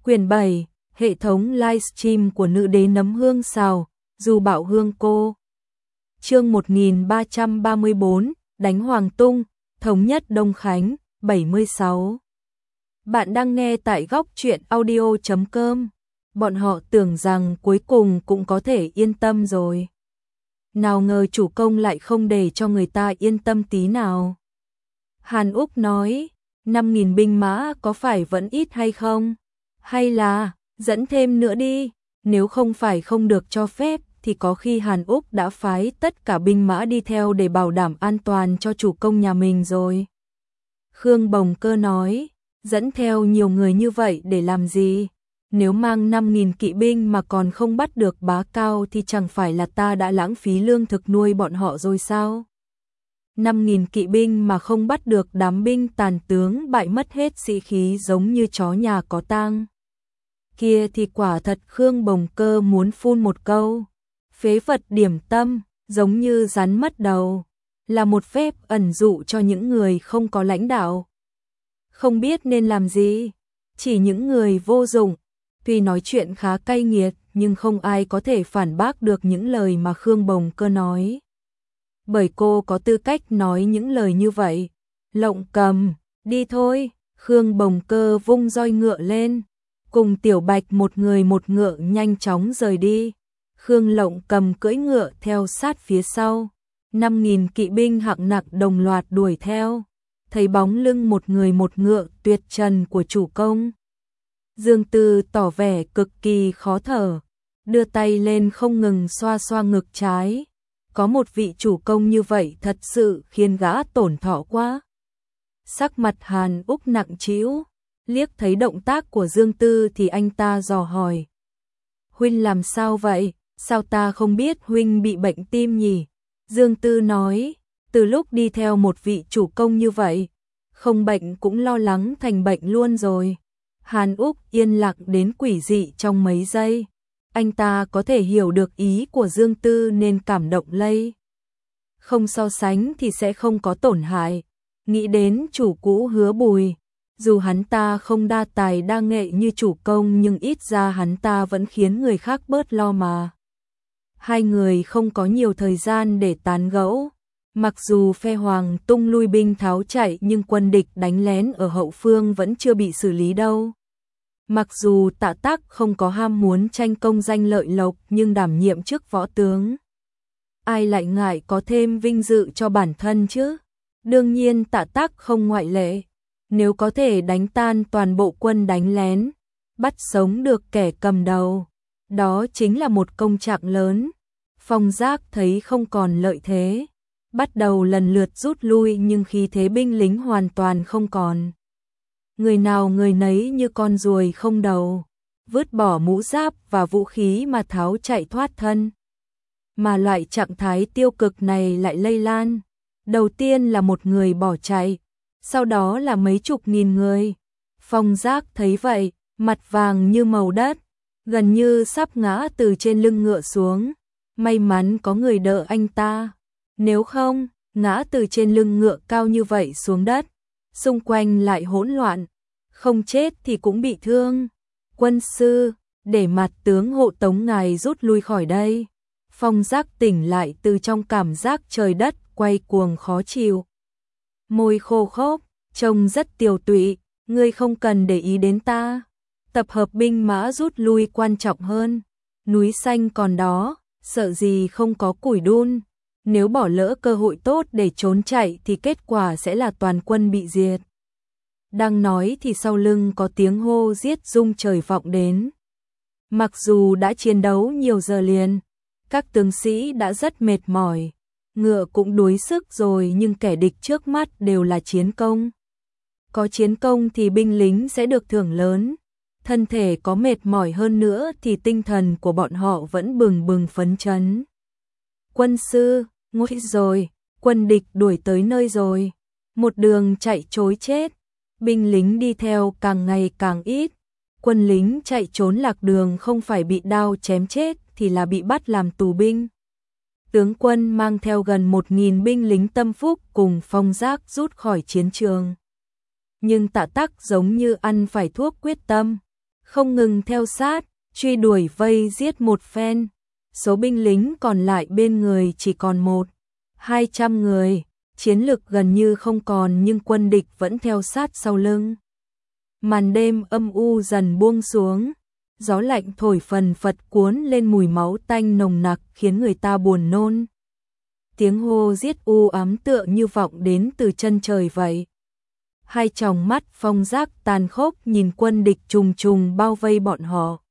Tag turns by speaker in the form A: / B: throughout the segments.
A: Quyển 7, hệ thống livestream của nữ đế nấm hương xào, Du Bảo Hương cô. Chương 1334, đánh Hoàng Tung, thống nhất Đông Khánh, 76. Bạn đang nghe tại góc truyện audio.com. Bọn họ tưởng rằng cuối cùng cũng có thể yên tâm rồi. Nào ngờ chủ công lại không để cho người ta yên tâm tí nào. Hàn Úc nói, 5.000 binh mã có phải vẫn ít hay không? Hay là, dẫn thêm nữa đi, nếu không phải không được cho phép, thì có khi Hàn Úc đã phái tất cả binh mã đi theo để bảo đảm an toàn cho chủ công nhà mình rồi. Khương Bồng Cơ nói, dẫn theo nhiều người như vậy để làm gì? Nếu mang 5.000 kỵ binh mà còn không bắt được Bá Cao thì chẳng phải là ta đã lãng phí lương thực nuôi bọn họ rồi sao? 5.000 kỵ binh mà không bắt được đám binh tàn tướng bại mất hết sĩ khí giống như chó nhà có tang. Kia thì quả thật Khương Bồng Cơ muốn phun một câu. Phế vật điểm tâm, giống như rắn mất đầu, là một phép ẩn dụ cho những người không có lãnh đạo. Không biết nên làm gì, chỉ những người vô dụng. Tuy nói chuyện khá cay nghiệt, nhưng không ai có thể phản bác được những lời mà Khương Bồng Cơ nói. Bởi cô có tư cách nói những lời như vậy. Lộng Cầm, đi thôi, Khương Bồng Cơ vung roi ngựa lên, cùng Tiểu Bạch một người một ngựa nhanh chóng rời đi. Khương Lộng Cầm cưỡi ngựa theo sát phía sau, 5.000 kỵ binh hạng nặng đồng loạt đuổi theo, thấy bóng lưng một người một ngựa tuyệt trần của chủ công. Dương Tư tỏ vẻ cực kỳ khó thở, đưa tay lên không ngừng xoa xoa ngực trái. Có một vị chủ công như vậy thật sự khiến gã tổn thọ quá. Sắc mặt Hàn Úc nặng trĩu, liếc thấy động tác của Dương Tư thì anh ta dò hỏi. Huynh làm sao vậy? Sao ta không biết huynh bị bệnh tim nhỉ? Dương Tư nói, từ lúc đi theo một vị chủ công như vậy, không bệnh cũng lo lắng thành bệnh luôn rồi. Hàn Úc yên lặng đến quỷ dị trong mấy giây. Anh ta có thể hiểu được ý của Dương Tư nên cảm động lây. Không so sánh thì sẽ không có tổn hại. Nghĩ đến chủ cũ Hứa Bùi, dù hắn ta không đa tài đa nghệ như chủ công nhưng ít ra hắn ta vẫn khiến người khác bớt lo mà. Hai người không có nhiều thời gian để tán gẫu. Mặc dù phe Hoàng Tung lui binh tháo chạy nhưng quân địch đánh lén ở hậu phương vẫn chưa bị xử lý đâu. Mặc dù Tạ Tắc không có ham muốn tranh công danh lợi lộc nhưng đảm nhiệm chức võ tướng. Ai lại ngại có thêm vinh dự cho bản thân chứ? Đương nhiên Tạ Tắc không ngoại lệ. Nếu có thể đánh tan toàn bộ quân đánh lén, bắt sống được kẻ cầm đầu, đó chính là một công trạng lớn. Phong Giác thấy không còn lợi thế, bắt đầu lần lượt rút lui nhưng khí thế binh lính hoàn toàn không còn. Người nào người nấy như con ruồi không đầu, vứt bỏ mũ giáp và vũ khí mà tháo chạy thoát thân. Mà loại trạng thái tiêu cực này lại lây lan. Đầu tiên là một người bỏ chạy, sau đó là mấy chục nghìn người. Phong Giác thấy vậy, mặt vàng như màu đất, gần như sắp ngã từ trên lưng ngựa xuống. May mắn có người đỡ anh ta, nếu không, ngã từ trên lưng ngựa cao như vậy xuống đất, xung quanh lại hỗn loạn, không chết thì cũng bị thương. Quân sư, để mặt tướng hộ tống ngài rút lui khỏi đây. Phong Giác tỉnh lại từ trong cảm giác trời đất quay cuồng khó chịu. Môi khô khốc, trông rất tiều tụy, ngươi không cần để ý đến ta. Tập hợp binh mã rút lui quan trọng hơn. Núi xanh còn đó, sợ gì không có củi đun. Nếu bỏ lỡ cơ hội tốt để trốn chạy thì kết quả sẽ là toàn quân bị diệt. Đang nói thì sau lưng có tiếng hô giết rung trời vọng đến. Mặc dù đã chiến đấu nhiều giờ liền, các tướng sĩ đã rất mệt mỏi, ngựa cũng đuối sức rồi nhưng kẻ địch trước mắt đều là chiến công. Có chiến công thì binh lính sẽ được thưởng lớn, thân thể có mệt mỏi hơn nữa thì tinh thần của bọn họ vẫn bừng bừng phấn chấn. Quân sư, nguy rồi, quân địch đuổi tới nơi rồi, một đường chạy trối chết, binh lính đi theo càng ngày càng ít. Quân lính chạy trốn lạc đường không phải bị đao chém chết thì là bị bắt làm tù binh. Tướng quân mang theo gần 1.000 binh lính tâm phúc cùng Phong Giác rút khỏi chiến trường. Nhưng Tạ Tắc giống như ăn phải thuốc quyết tâm, không ngừng theo sát, truy đuổi vây giết một phen. Số binh lính còn lại bên người chỉ còn 100-200 người, chiến lực gần như không còn nhưng quân địch vẫn theo sát sau lưng. Màn đêm âm u dần buông xuống, gió lạnh thổi phần phật cuốn lên mùi máu tanh nồng nặc khiến người ta buồn nôn. Tiếng hô giết u ám tựa như vọng đến từ chân trời vậy. Hai tròng mắt Phong Giác tàn khốc nhìn quân địch trùng trùng bao vây bọn họ.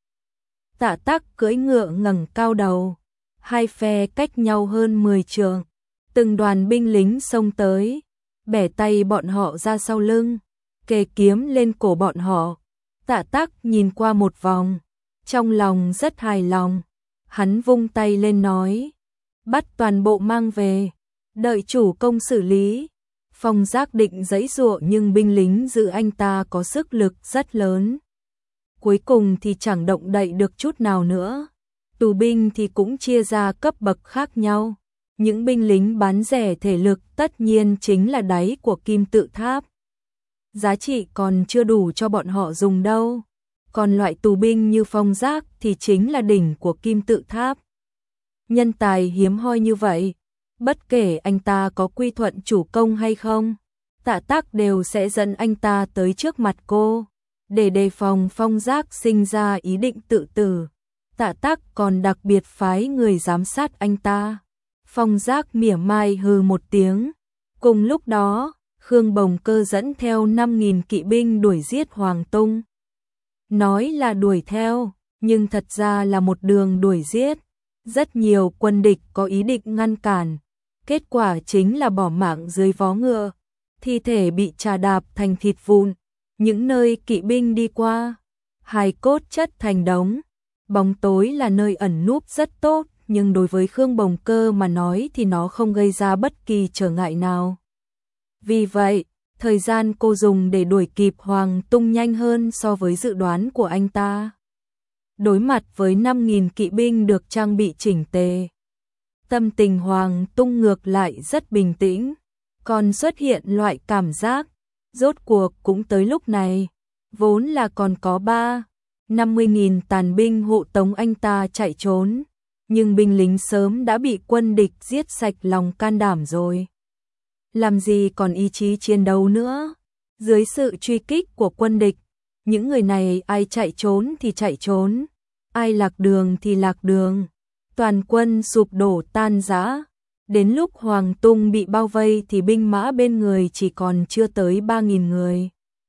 A: Tạ Tắc cưỡi ngựa ngẩng cao đầu, hai phe cách nhau hơn 10 trượng, từng đoàn binh lính xông tới, bẻ tay bọn họ ra sau lưng, kề kiếm lên cổ bọn họ. Tạ Tắc nhìn qua một vòng, trong lòng rất hài lòng, hắn vung tay lên nói, bắt toàn bộ mang về, đợi chủ công xử lý. Phong Giác định giãy giụa nhưng binh lính giữ anh ta có sức lực rất lớn. Cuối cùng thì chẳng động đậy được chút nào nữa. Tù binh thì cũng chia ra cấp bậc khác nhau. Những binh lính bán rẻ thể lực tất nhiên chính là đáy của kim tự tháp. Giá trị còn chưa đủ cho bọn họ dùng đâu. Còn loại tù binh như Phong Giác thì chính là đỉnh của kim tự tháp. Nhân tài hiếm hoi như vậy, bất kể anh ta có quy thuận chủ công hay không, Tạ Tắc đều sẽ dẫn anh ta tới trước mặt cô, để đề phòng Phong Giác sinh ra ý định tự tử. Tạ Tắc còn đặc biệt phái người giám sát anh ta. Phong Giác mỉa mai hừ một tiếng. Cùng lúc đó, Khương Bồng Cơ dẫn theo 5.000 kỵ binh đuổi giết Hoàng Tung. Nói là đuổi theo, nhưng thật ra là một đường đuổi giết. Rất nhiều quân địch có ý định ngăn cản. Kết quả chính là bỏ mạng dưới vó ngựa, thi thể bị chà đạp thành thịt vụn. Những nơi kỵ binh đi qua, hài cốt chất thành đống. Bóng tối là nơi ẩn núp rất tốt, nhưng đối với Khương Bồng Cơ mà nói thì nó không gây ra bất kỳ trở ngại nào. Vì vậy, thời gian cô dùng để đuổi kịp Hoàng Tung nhanh hơn so với dự đoán của anh ta. Đối mặt với 5.000 kỵ binh được trang bị chỉnh tề, tâm tình Hoàng Tung ngược lại rất bình tĩnh, còn xuất hiện loại cảm giác, rốt cuộc cũng tới lúc này, vốn là còn có 50.000 tàn binh hộ tống anh ta chạy trốn, nhưng binh lính sớm đã bị quân địch giết sạch lòng can đảm rồi. Làm gì còn ý chí chiến đấu nữa, dưới sự truy kích của quân địch, những người này ai chạy trốn thì chạy trốn, ai lạc đường thì lạc đường. Toàn quân sụp đổ tan rã. Đến lúc Hoàng Tung bị bao vây thì binh mã bên người chỉ còn chưa tới 3.000 người.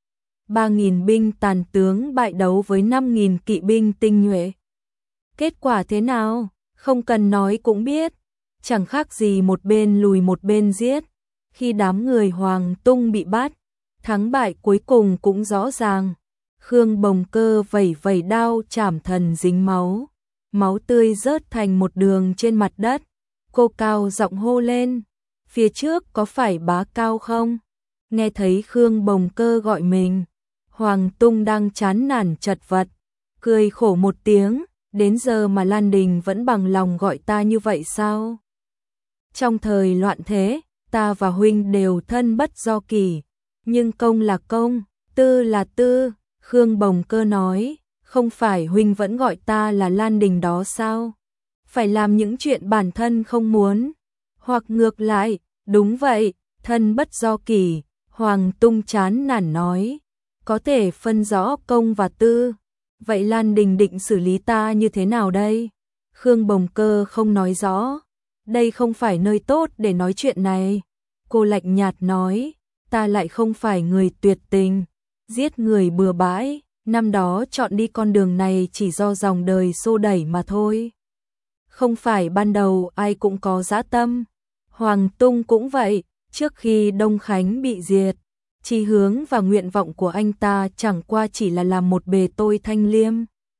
A: 3.000 binh tàn tướng bại đấu với 5.000 kỵ binh tinh nhuệ. Kết quả thế nào? Không cần nói cũng biết. Chẳng khác gì một bên lùi một bên giết. Khi đám người Hoàng Tung bị bắt, thắng bại cuối cùng cũng rõ ràng. Khương Bồng Cơ vẩy vẩy đao chảm thần dính máu. Máu tươi rớt thành một đường trên mặt đất. Cô cao giọng hô lên. Phía trước có phải Bá Cao không? Nghe thấy Khương Bồng Cơ gọi mình. Hoàng Tung đang chán nản chật vật. Cười khổ một tiếng. Đến giờ mà Lan Đình vẫn bằng lòng gọi ta như vậy sao? Trong thời loạn thế, ta và huynh đều thân bất do kỳ. Nhưng công là công, tư là tư. Khương Bồng Cơ nói. Không phải huynh vẫn gọi ta là Lan Đình đó sao? Phải làm những chuyện bản thân không muốn. Hoặc ngược lại, đúng vậy, thân bất do kỳ. Hoàng Tung chán nản nói. Có thể phân rõ công và tư. Vậy Lan Đình định xử lý ta như thế nào đây? Khương Bồng Cơ không nói rõ. Đây không phải nơi tốt để nói chuyện này. Cô lạnh nhạt nói. Ta lại không phải người tuyệt tình. Giết người bừa bãi. Năm đó chọn đi con đường này chỉ do dòng đời xô đẩy mà thôi. Không phải ban đầu ai cũng có dã tâm. Hoàng Tung cũng vậy, trước khi Đông Khánh bị diệt, chí hướng và nguyện vọng của anh ta chẳng qua chỉ là làm một bề tôi thanh liêm.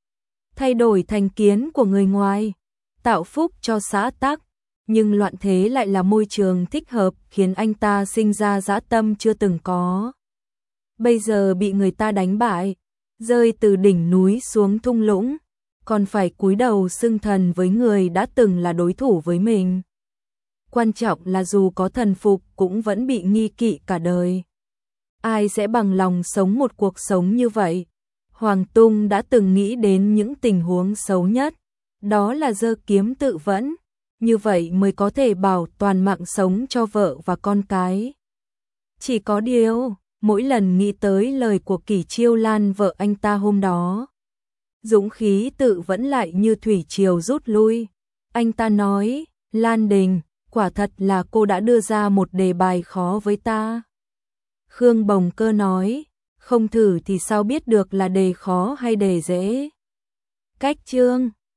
A: Thay đổi thành kiến của người ngoài, tạo phúc cho xã tắc, nhưng loạn thế lại là môi trường thích hợp khiến anh ta sinh ra dã tâm chưa từng có. Bây giờ bị người ta đánh bại, rơi từ đỉnh núi xuống thung lũng, còn phải cúi đầu xưng thần với người đã từng là đối thủ với mình. Quan trọng là dù có thần phục cũng vẫn bị nghi kỵ cả đời. Ai sẽ bằng lòng sống một cuộc sống như vậy? Hoàng Tung đã từng nghĩ đến những tình huống xấu nhất, đó là giơ kiếm tự vẫn, như vậy mới có thể bảo toàn mạng sống cho vợ và con cái. Chỉ có điều, mỗi lần nghĩ tới lời của Kỷ Chiêu Lan vợ anh ta hôm đó, dũng khí tự vẫn lại như thủy triều rút lui. Anh ta nói, Lan Đình, quả thật là cô đã đưa ra một đề bài khó với ta. Khương Bồng Cơ nói, không thử thì sao biết được là đề khó hay đề dễ. Cách chương